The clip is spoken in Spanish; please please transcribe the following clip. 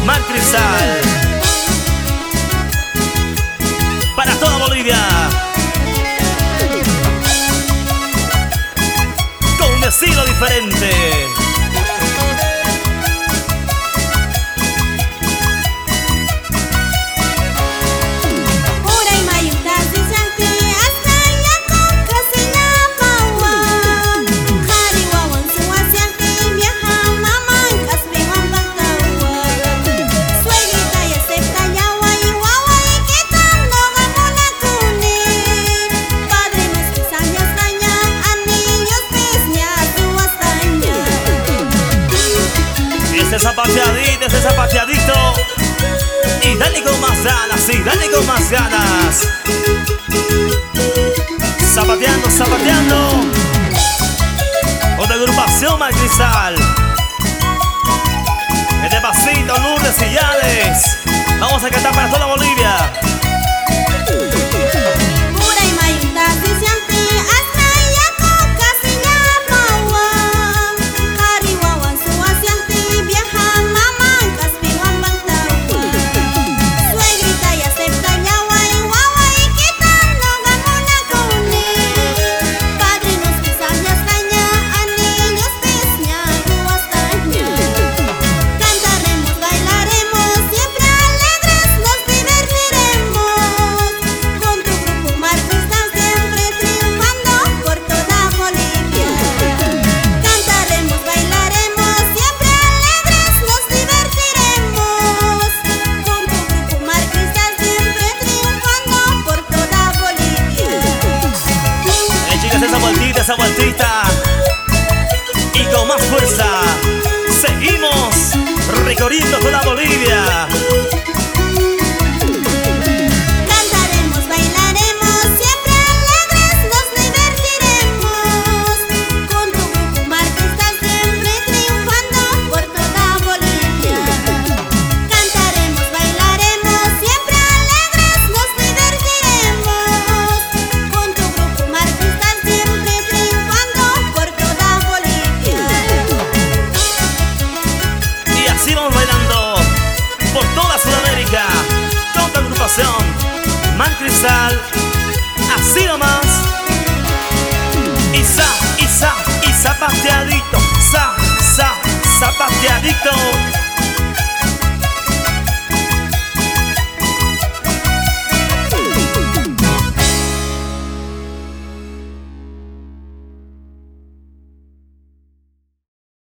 Mar Cristal. Para toda Bolivia. Con un estilo diferente. Ese zapateadito. Y dale con más ganas, sí, dale con más ganas. Zapateando, zapateando. Otra agrupación Mar Cristal. Este pasito, Lourdes y Yales. Vamos a cantar para toda Bolivia. Esa vueltita y con más fuerza seguimos recorriendo toda Bolivia. Cantaremos, bailaremos, siempre alegres nos divertiremos. Con tu grupo Mar Cristal siempre triunfando por toda Bolivia. Cantaremos, bailaremos, siempre alegres nos divertiremos. Con tu grupo Mar Cristal siempre por toda Bolivia. Y así vamos bailando por toda Sudamérica. Toda agrupación Mar Cristal. Así nomás. Y zapateadito. Zapateadito.